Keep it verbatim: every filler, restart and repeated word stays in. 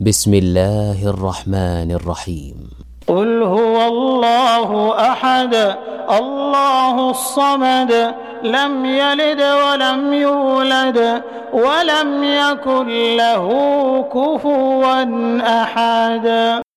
بسم الله الرحمن الرحيم. قل هو الله أحد الله الصمد لم يلد ولم يولد ولم يكن له كفوا أحد.